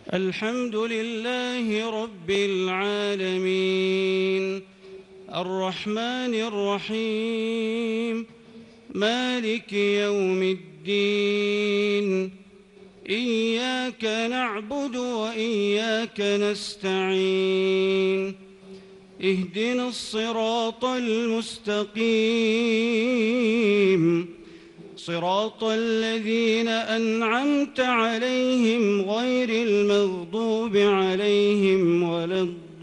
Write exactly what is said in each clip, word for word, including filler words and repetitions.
الحمد لله رب العالمين الرحمن الرحيم مالك يوم الدين إياك نعبد وإياك نستعين اهدنا الصراط المستقيم صراط الذين أنعمت عليهم غير المغضوب عليهم ولا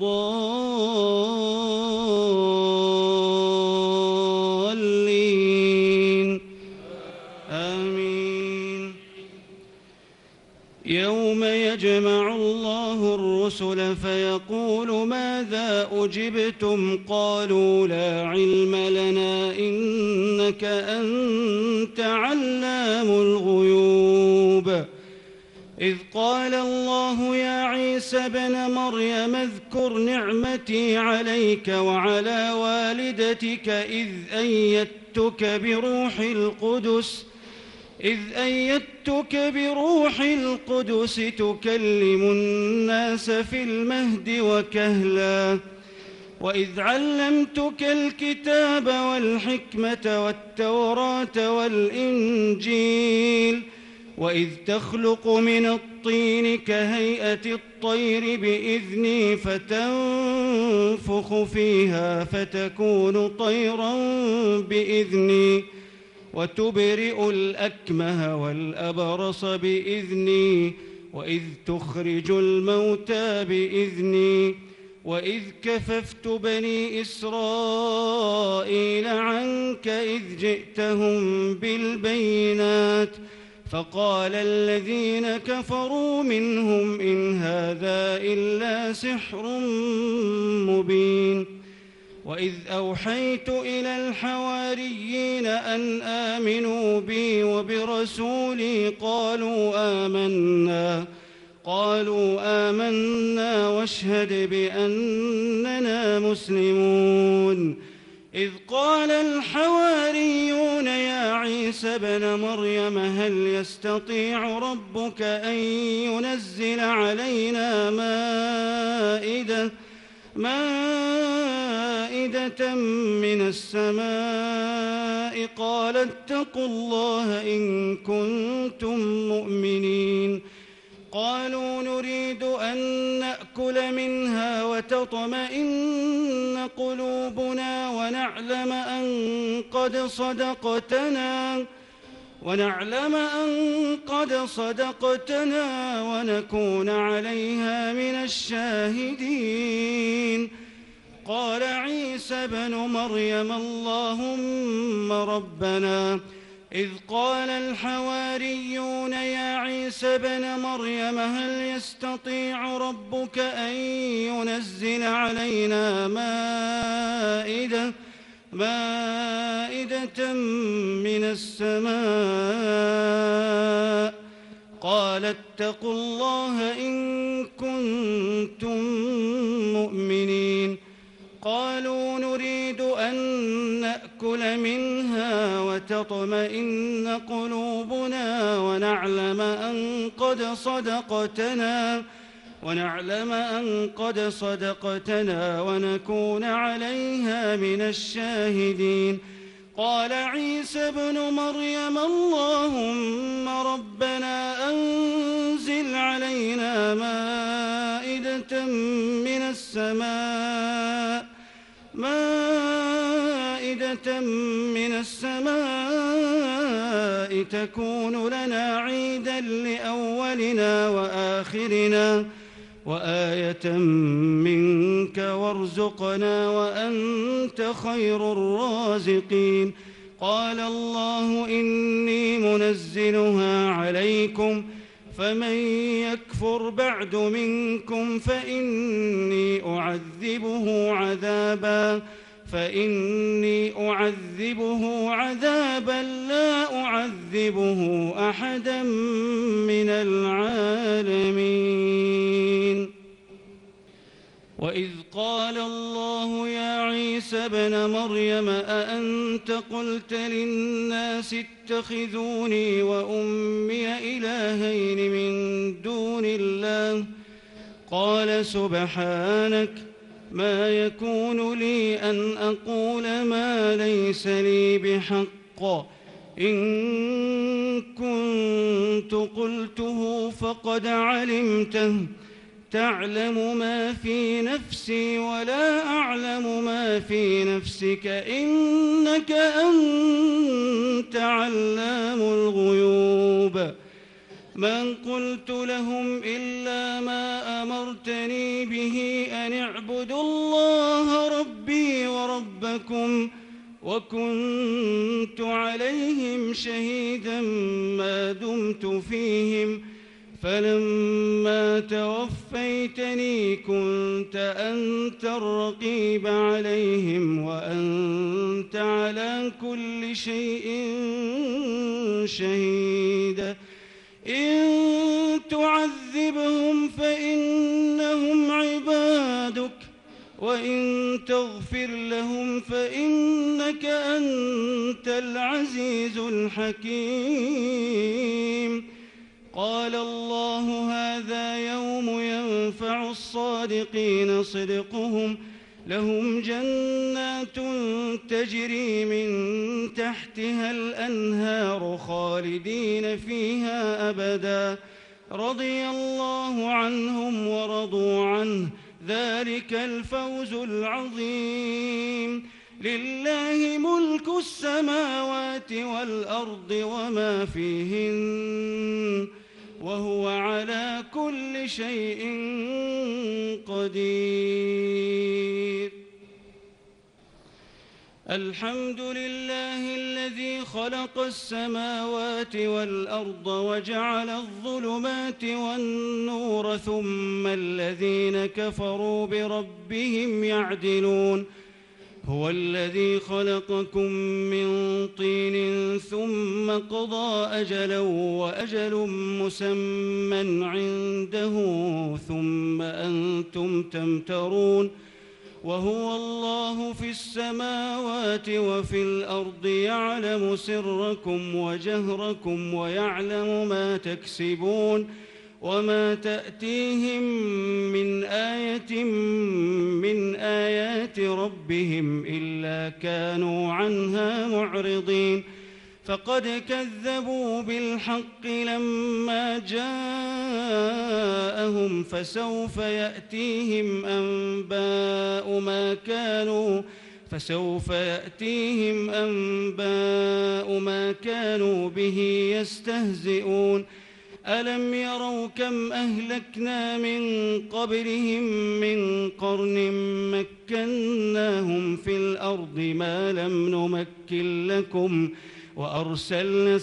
الضالين آمين. يوم يجمع الله الرسل فيقول ماذا أجبتم قالوا لا علم لنا إنك أنت علام الغيوب. إذ قال الله يا عيسى ابن مريم اذكر نعمتي عليك وعلى والدتك إذ أيدتك بروح القدس إذ أيدتك بروح القدس تكلم الناس في المهد وكهلا وإذ علمتك الكتاب والحكمة والتوراة والإنجيل وإذ تخلق من الطين كهيئة الطير بإذني فتنفخ فيها فتكون طيرا بإذني وتبرئ الأكمه والأبرص بإذني وإذ تخرج الموتى بإذني وإذ كففت بني إسرائيل عنك إذ جئتهم بالبينات فقال الذين كفروا منهم إن هذا إلا سحر مبين. وإذ أوحيت إلى الحواريين أن آمنوا بي وبرسولي قالوا آمنا قالوا آمنا واشهد بأننا مسلمون. إذ قال الحواريون يا عيسى ابن مريم هل يستطيع ربك أن ينزل علينا مائدة مائدة من السماء قال اتقوا الله إن كنتم مؤمنين. قالوا نريد أن نأكل منها وتطمئن قلوبنا ونعلم أن قد صدقتنا ونعلم أن قد صدقتنا ونكون عليها من الشاهدين. قال عيسى ابن مريم اللهم ربنا إذ قال الحواريون يا عيسى ابن مريم هل يستطيع ربك أن ينزل علينا مائدة مائدة من السماء قال اتقوا الله إن كنتم مؤمنين. قالوا نريد أن نأكل منها وتطمئن قلوبنا ونعلم أن قد صدقتنا ونعلم أن قد صدقتنا ونكون عليها من الشاهدين. قال عيسى ابن مريم اللهم ربنا أنزل علينا مائدة من السماء مائدة من السماء تكون لنا عيدا لأولنا وآخرنا وآية منك وارزقنا وأنت خير الرازقين. قال الله إني منزلها عليكم فمن يكفر بعد منكم فإني أعذبه عذابا فإني أعذبه عذابا لا أعذبه أحدا من العالمين. وإذ قال الله يا عيسى ابن مريم أأنت قلت للناس اتخذوني وأمي إلهين من دون الله قال سبحانك ما يكون لي أن أقول ما ليس لي بحق إن كنت قلته فقد علمته تعلم ما في نفسي ولا أعلم ما في نفسك إنك أنت علام الغيوب ما قلت لهم إلا ما أمرتني به أن اعبدوا الله ربي وربكم وكنت عليهم شهيدا ما دمت فيهم فلما توفيتني كنت أنت الرقيب عليهم وأنت على كل شيء شهيد إن تعذبهم فإنهم عبادك وإن تغفر لهم فإنك أنت العزيز الحكيم قال الله هذا يوم ينفع الصادقين صدقهم لهم جنات تجري من تحتها الأنهار خالدين فيها أبدا رضي الله عنهم ورضوا عنه ذلك الفوز العظيم لله ملك السماوات والأرض وما فيهن وهو على كل شيء قدير الحمد لله الذي خلق السماوات والأرض وجعل الظلمات والنور ثم الذين كفروا بربهم يعدلون هو الذي خلقكم من طين ثم قضى أجلا وأجل مسمى عنده ثم أنتم تمترون وهو الله في السماوات وفي الأرض يعلم سركم وجهركم ويعلم ما تكسبون وما تأتيهم من آية من آيات ربهم إلا كانوا عنها معرضين فقد كذبوا بالحق لما جاءهم فسوف يأتيهم أنباء ما كانوا فسوف يأتيهم أنباء ما كانوا به يستهزئون ألم يروا كم أهلكنا من قبلهم من قرن مكناهم في الأرض ما لم نمكن لكم وأرسلنا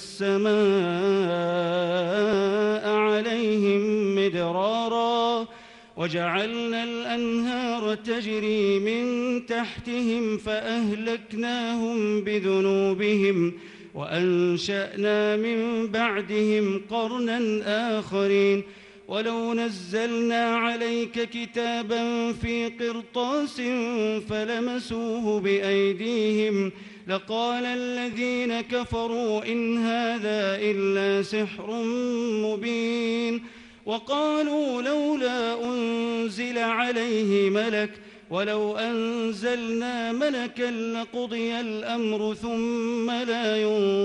السماء عليهم مدرارا وجعلنا الأنهار تجري من تحتهم فأهلكناهم بذنوبهم وأنشأنا من بعدهم قرنا آخرين ولو نزلنا عليك كتابا في قرطاس فلمسوه بأيديهم لقال الذين كفروا إن هذا إلا سحر مبين وقالوا لولا أنزل عليه ملك ولو أنزلنا ملكا لقضي الأمر ثم لا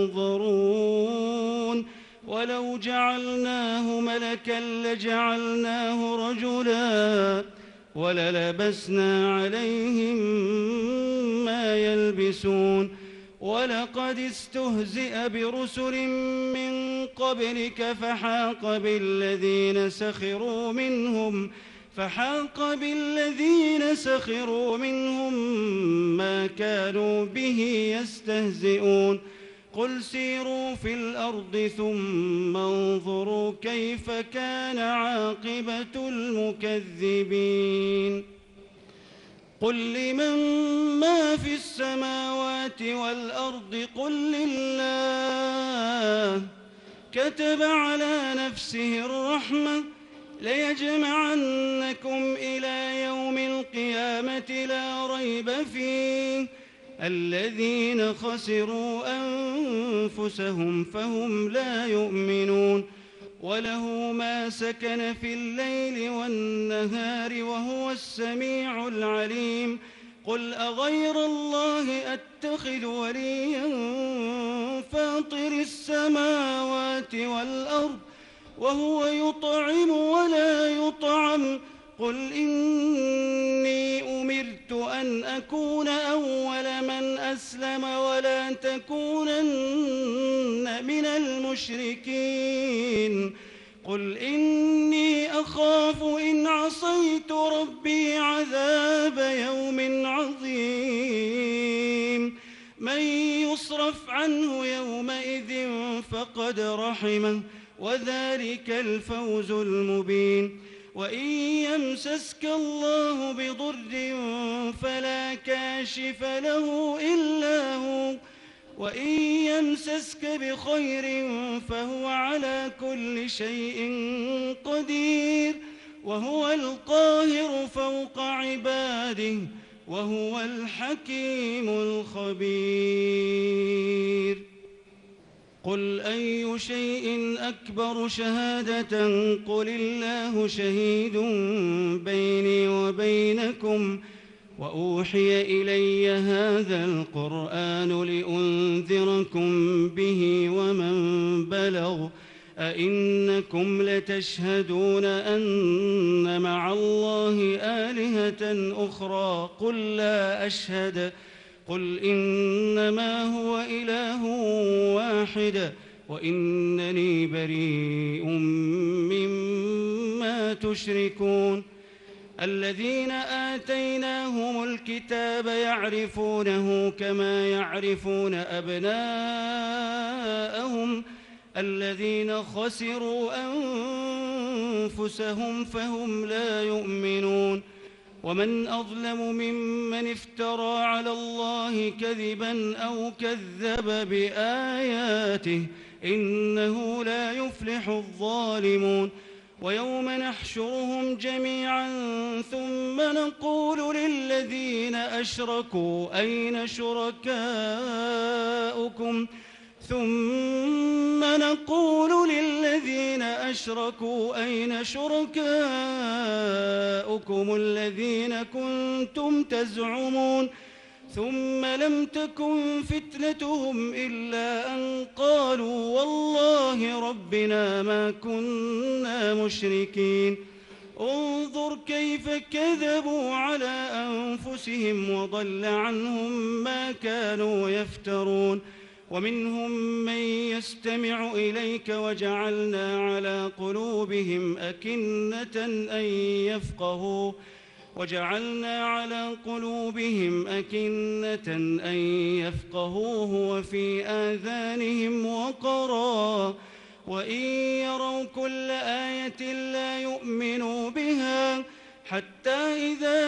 ينظرون ولو جعلناه ملكا لجعلناه رجلا وللبسنا عليهم ما يلبسون ولقد استهزئ برسل من قبلك فحاق بالذين سخروا منهم فحاق بالذين سخروا منهم ما كانوا به يستهزئون قل سيروا في الأرض ثم انظروا كيف كان عاقبة المكذبين قل لمن ما في السماوات والأرض قل لله كتب على نفسه الرحمة ليجمعنكم إلى يوم القيامة لا ريب فيه الذين خسروا أنفسهم فهم لا يؤمنون وله ما سكن في الليل والنهار وهو السميع العليم قل أغير الله أتخذ وليا فاطر السماوات والأرض وهو يطعم ولا يطعم قل إني أمرت أن أكون أول من أسلم ولا تكونن من المشركين قل إني أخاف إن عصيت ربي عذاب يوم عظيم من يصرف عنه يومئذ فقد رحمه وذلك الفوز المبين وإن يمسسك الله بضر فلا كاشف له إلا هو وإن يمسسك بخير فهو على كل شيء قدير وهو القاهر فوق عباده وهو الحكيم الخبير قل أي شيء أكبر شهادة قل الله شهيد بيني وبينكم وأوحي إلي هذا القرآن لأنذركم به ومن بلغ أئنكم لتشهدون أن مع الله آلهة أخرى قل لا أشهد قل إنما هو إله واحد وإنني بريء مما تشركون الذين آتيناهم الكتاب يعرفونه كما يعرفون أبناءهم الذين خسروا أنفسهم فهم لا يؤمنون ومن أظلم ممن افترى على الله كذبا أو كذب بآياته إنه لا يفلح الظالمون ويوم نحشرهم جميعا ثم نقول للذين أشركوا أين شركاؤكم ثم نقول للذين أشركوا أين شركاؤكم الذين كنتم تزعمون ثم لم تكن فتنتهم إلا أن قالوا والله ربنا ما كنا مشركين انظر كيف كذبوا على أنفسهم وضل عنهم ما كانوا يفترون ومنهم من يستمع إليك وجعلنا على قلوبهم أكنة أن يفقهوا وجعلنا على قلوبهم أكنة أن يفقهوه وفي آذانهم وقرا وإن يروا كل آية لا يؤمنوا بها حتى إذا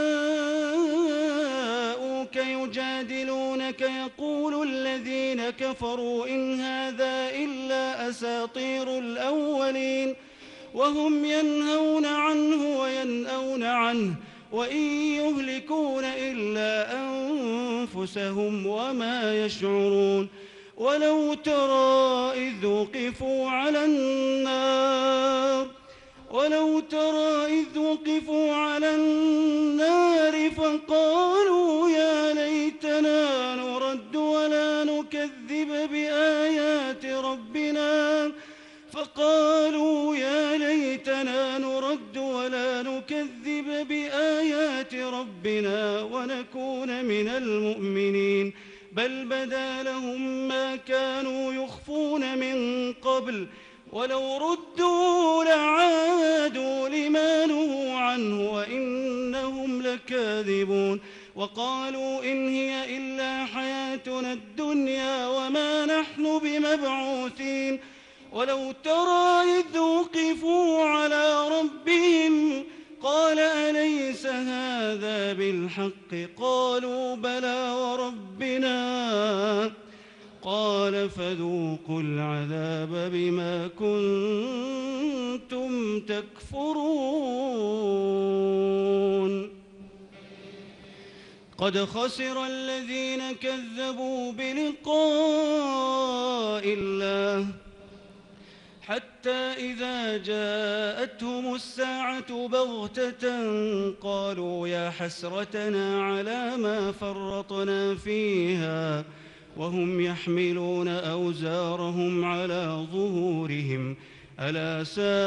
جاءوك يجادلونك يقول الذين كفروا إن هذا إلا أساطير الأولين وهم ينهون عنه وينأون عنه وإن يهلكون إلا أنفسهم وما يشعرون ولو ترى إذ وقفوا على النار ولو ترى إذ وقفوا على النار فقالوا يا ليتنا نرد ولا نكذب بآيات ربنا فقالوا يا ليتنا نرد ولا نكذب بآيات ربنا ونكون من المؤمنين بل بدا لهم ما كانوا يخفون من قبل ولو ردوا لعادوا لما نهوا عنه وإنهم لكاذبون وقالوا إن هي إلا حياتنا الدنيا وما نحن بمبعوثين ولو ترى إذ وقفوا على ربهم قال أليس هذا بالحق قالوا بلى وربنا قال فذوقوا العذاب بما كنتم تكفرون قد خسر الذين كذبوا بلقاء الله حتى إذا جاءتهم الساعة بغتة قالوا يا حسرتنا على ما فرطنا فيها وهم يحملون أوزارهم على ظهورهم ألا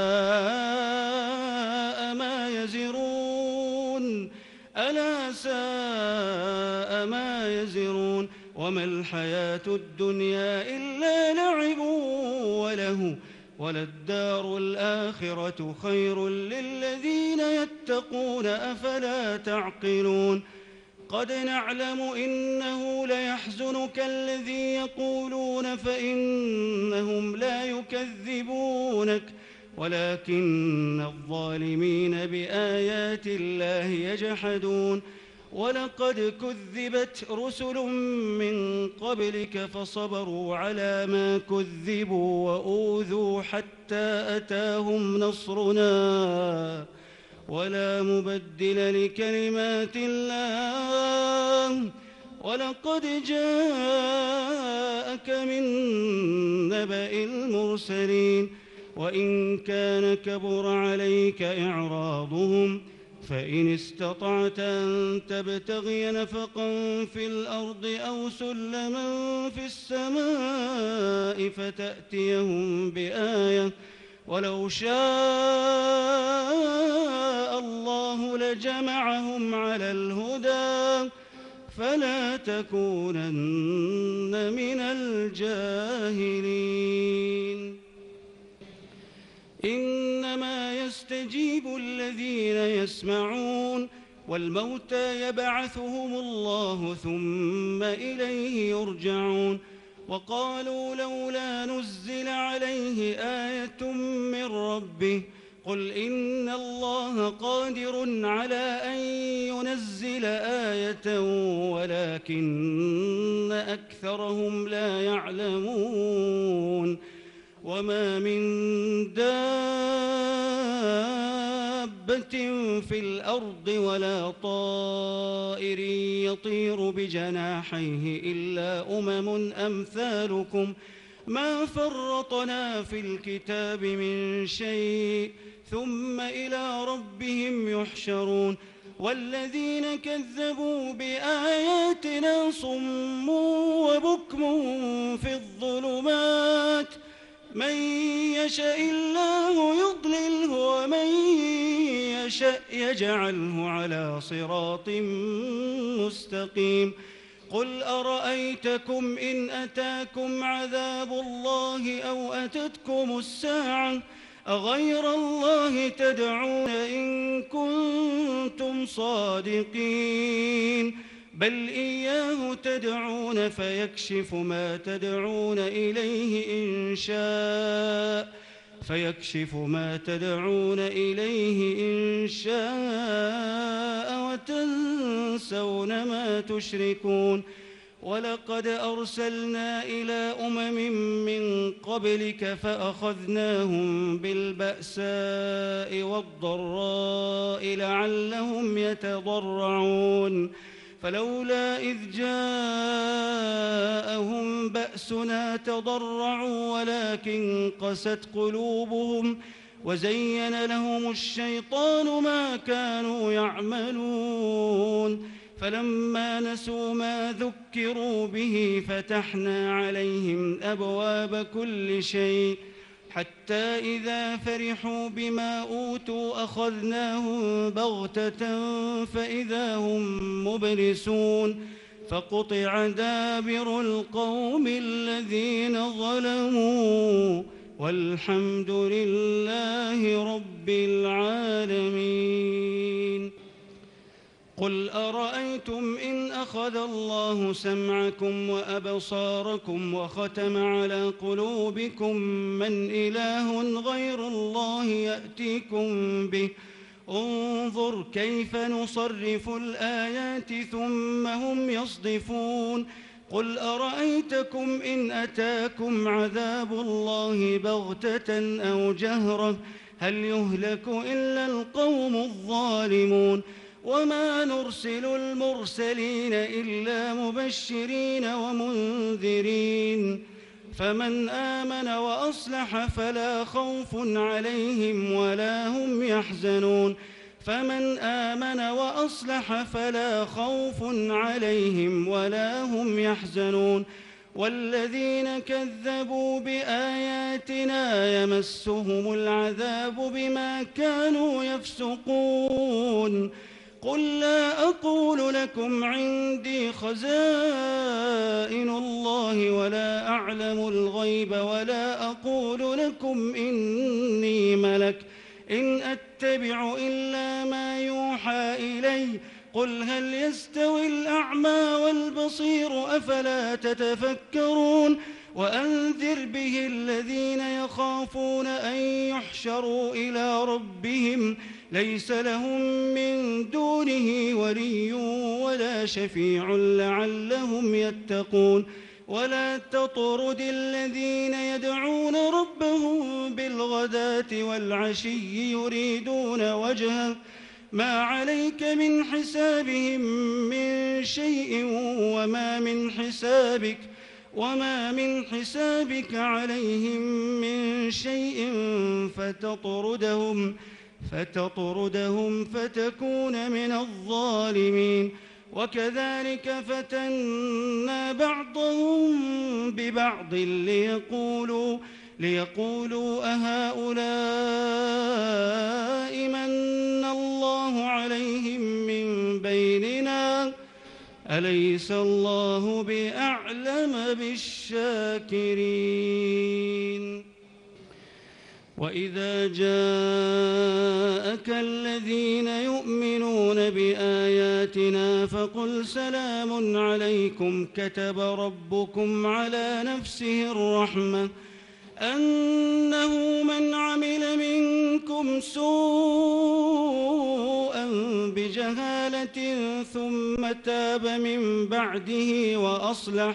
ساء ما يزرون ألا ساء ما يزرون وما الحياة الدنيا إلا لعب وله وللدار الآخرة خير للذين يتقون أفلا تعقلون قد نعلم إنه ليحزنك الذي يقولون فإنهم لا يكذبونك ولكن الظالمين بآيات الله يجحدون ولقد كذبت رسل من قبلك فصبروا على ما كذبوا وأوذوا حتى أتاهم نصرنا ولا مبدل لكلمات الله ولقد جاءك من نبأ المرسلين وإن كان كبر عليك إعراضهم فإن استطعت أن تبتغي نفقا في الأرض أو سلما في السماء فتأتيهم بآية ولو شاء الله لجمعهم على الهدى فلا تكونن من الجاهلين إنما يستجيب الذين يسمعون والموتى يبعثهم الله ثم إليه يرجعون وقالوا لولا نزل عليه آية من ربه قل إن الله قادر على أن ينزل آية ولكن أكثرهم لا يعلمون وما من دابة في الأرض ولا طائر يطير بجناحيه إلا أمم أمثالكم ما فرطنا في الكتاب من شيء ثم إلى ربهم يحشرون والذين كذبوا بآياتنا صم وبكم في الظلمات من يشاء الله يضلله ومن يشاء يجعله على صراط مستقيم قل أرأيتكم إن أتاكم عذاب الله أو أتتكم الساعة أغير الله تدعون إن كنتم صادقين بل إياه تدعون فيكشف ما تدعون إليه إن شاء فيكشف ما تدعون إليه إن شاء وتنسون ما تشركون ولقد أرسلنا إلى أمم من قبلك فأخذناهم بالبأساء والضراء لعلهم يتضرعون فلولا إذ جاءهم بأسنا تضرعوا ولكن قست قلوبهم وزين لهم الشيطان ما كانوا يعملون فلما نسوا ما ذكروا به فتحنا عليهم أبواب كل شيء حتى إذا فرحوا بما أوتوا أخذناهم بغتة فإذا هم مبلسون فقطع دابر القوم الذين ظلموا والحمد لله رب العالمين قل أرأيتم إن أخذ الله سمعكم وأبصاركم وختم على قلوبكم من إله غير الله يأتيكم به انظر كيف نصرف الآيات ثم هم يصدفون قل أرأيتكم إن أتاكم عذاب الله بغتة أو جهرة هل يهلك إلا القوم الظالمون وما نرسل المرسلين إلا مبشرين ومنذرين فمن آمن وأصلح فلا خوف عليهم ولا هم يحزنون فمن آمن وأصلح فلا خوف عليهم ولا هم يحزنون والذين كذبوا بآياتنا يمسهم العذاب بما كانوا يفسقون قل لا أقول لكم عندي خزائن الله ولا أعلم الغيب ولا أقول لكم إني ملك إن أتبع إلا ما يوحى إلي قل هل يستوي الأعمى والبصير أفلا تتفكرون وأنذر به الذين يخافون أن يحشروا إلى ربهم ليس لهم من دونه ولي ولا شفيع لعلهم يتقون ولا تطرد الذين يدعون ربهم بالغداة والعشي يريدون وجهه ما عليك من حسابهم من شيء وما من حسابك وما من حسابك عليهم من شيء فتطردهم فتطردهم فتكون من الظالمين وكذلك فتنا بعضهم ببعض ليقولوا ليقولوا أهؤلاء من الله عليهم من بيننا أليس الله بأعلم بالشاكرين وإذا جاءك الذين يؤمنون بآياتنا فقل سلام عليكم كتب ربكم على نفسه الرحمة أنه من عمل منكم سوءا بجهالة ثم تاب من بعده وأصلح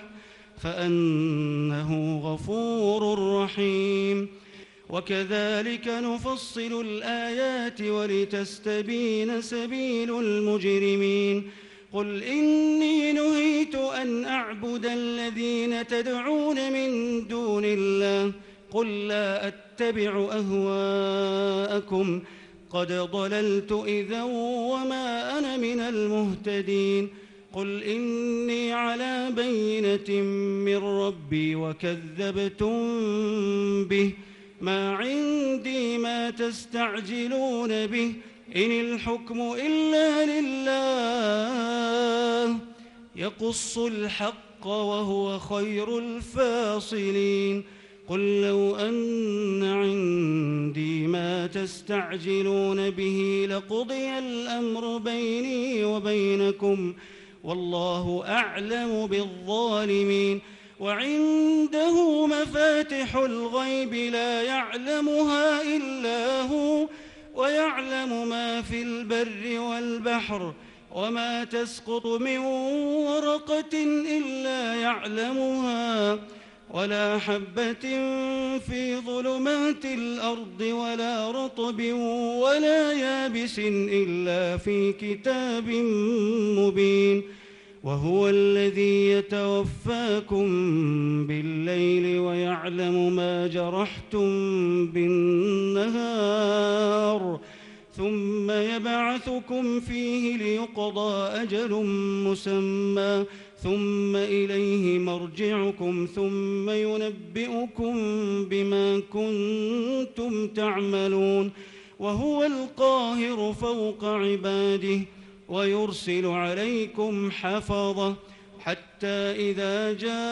فأنه غفور رحيم وكذلك نفصل الآيات ولتستبين سبيل المجرمين قل إني نهيت أن أعبد الذين تدعون من دون الله قل لا أتبع أهواءكم قد ضللت إذا وما أنا من المهتدين قل إني على بينة من ربي وكذبتم به ما عندي ما تستعجلون به إن الحكم إلا لله يقص الحق وهو خير الفاصلين قل لو أن عندي ما تستعجلون به لقضي الأمر بيني وبينكم والله أعلم بالظالمين وعنده مفاتح الغيب لا يعلمها إلا هو ويعلم ما في البر والبحر وما تسقط من ورقة إلا يعلمها ولا حبة في ظلمات الأرض ولا رطب ولا يابس إلا في كتاب مبين وهو الذي يتوفاكم بالليل ويعلم ما جرحتم بالنهار ثم يبعثكم فيه ليقضى أجل مسمى ثم إليه مرجعكم ثم ينبئكم بما كنتم تعملون وهو القاهر فوق عباده ويرسل عليكم حفظة حتى إذا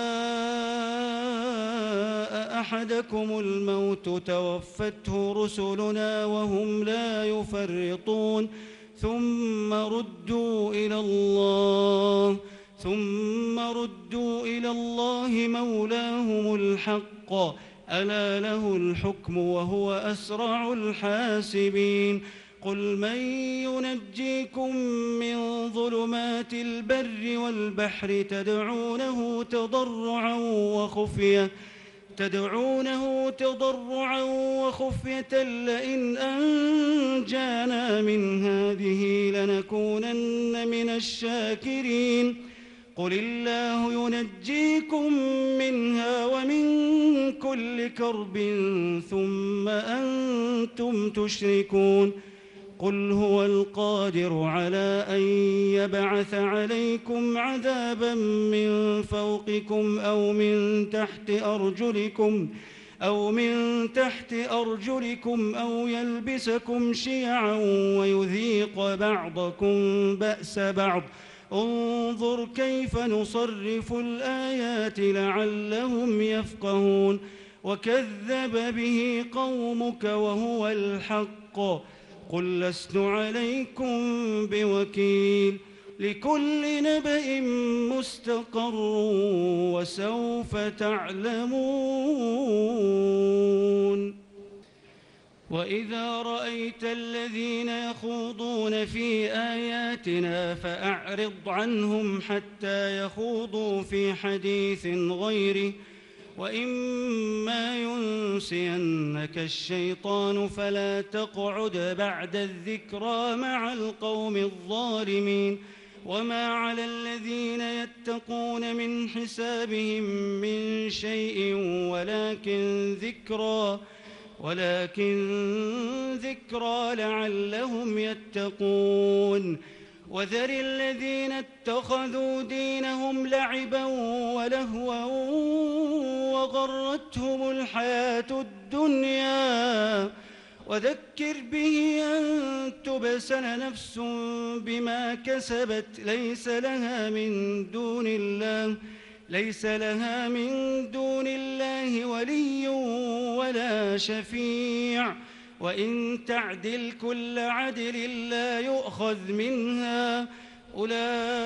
جاء أحدكم الموت توفته رسلنا وهم لا يفرطون ثم ردوا إلى الله ثم ردوا إلى الله مولاهم الحق ألا له الحكم وهو أسرع الحاسبين قل من ينجيكم من ظلمات البر والبحر تدعونه تضرعا وخفية تدعونه تضرعا وخفية لئن أنجانا من هذه لنكونن من الشاكرين قل الله ينجيكم منها ومن كل كرب ثم أنتم تشركون قل هو القادر على أن يبعث عليكم عذابا من فوقكم أو من تحت أرجلكم أو من تحت أرجلكم أو يلبسكم شيعا ويذيق بعضكم بأس بعض انظر كيف نصرف الآيات لعلهم يفقهون وكذب به قومك وهو الحق قل لست عليكم بوكيل لكل نبأ مستقر وسوف تعلمون وإذا رأيت الذين يخوضون في آياتنا فأعرض عنهم حتى يخوضوا في حديث غيره وإما ينسينك الشيطان فلا تقعد بعد الذكرى مع القوم الظالمين وما على الذين يتقون من حسابهم من شيء ولكن ذكرى ولكن ذكرى لعلهم يتقون وذر الذين اتخذوا دينهم لعبا ولهوا وغرتهم الحياة الدنيا وذكر به أن تبسل نفس بما كسبت ليس لها من دون الله ليس لها من دون الله ولي ولا شفيع وإن تعدل كل عدل لا يؤخذ منها أولئك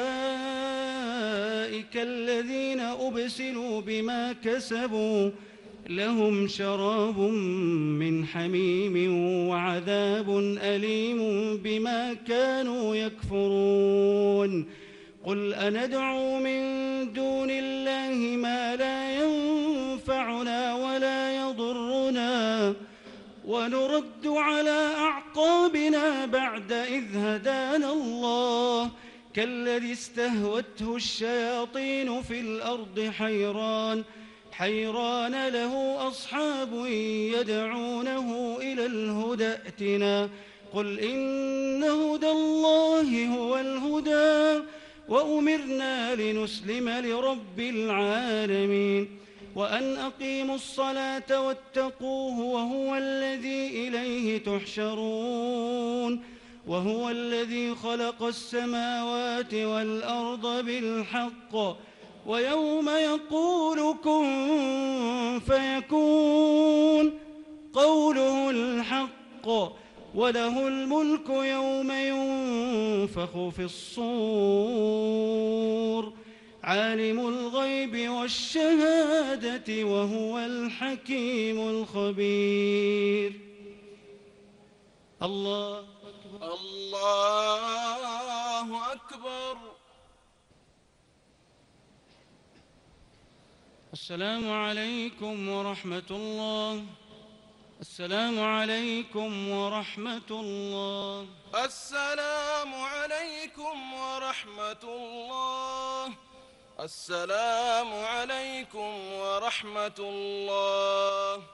الذين أبسلوا بما كسبوا لهم شراب من حميم وعذاب أليم بما كانوا يكفرون قل أندعو من دون الله ما لا ينفعنا ولا يضرنا ونرد على أعقابنا بعد إذ هدانا الله كالذي استهوته الشياطين في الأرض حيران حيران له أصحاب يدعونه إلى الهدى ائتنا قل إن هدى الله هو الهدى وأمرنا لنسلم لرب العالمين وأن أقيموا الصلاة واتقوه وهو الذي إليه تحشرون وهو الذي خلق السماوات والأرض بالحق ويوم يقول كن فيكون قوله الحق وله الملك يوم ينفخ في الصور عالم الغيب والشهادة وهو الحكيم الخبير الله أكبر الله أكبر. السلام عليكم ورحمة الله. السلام عليكم ورحمة الله. السلام عليكم ورحمة الله. السلام عليكم ورحمة الله.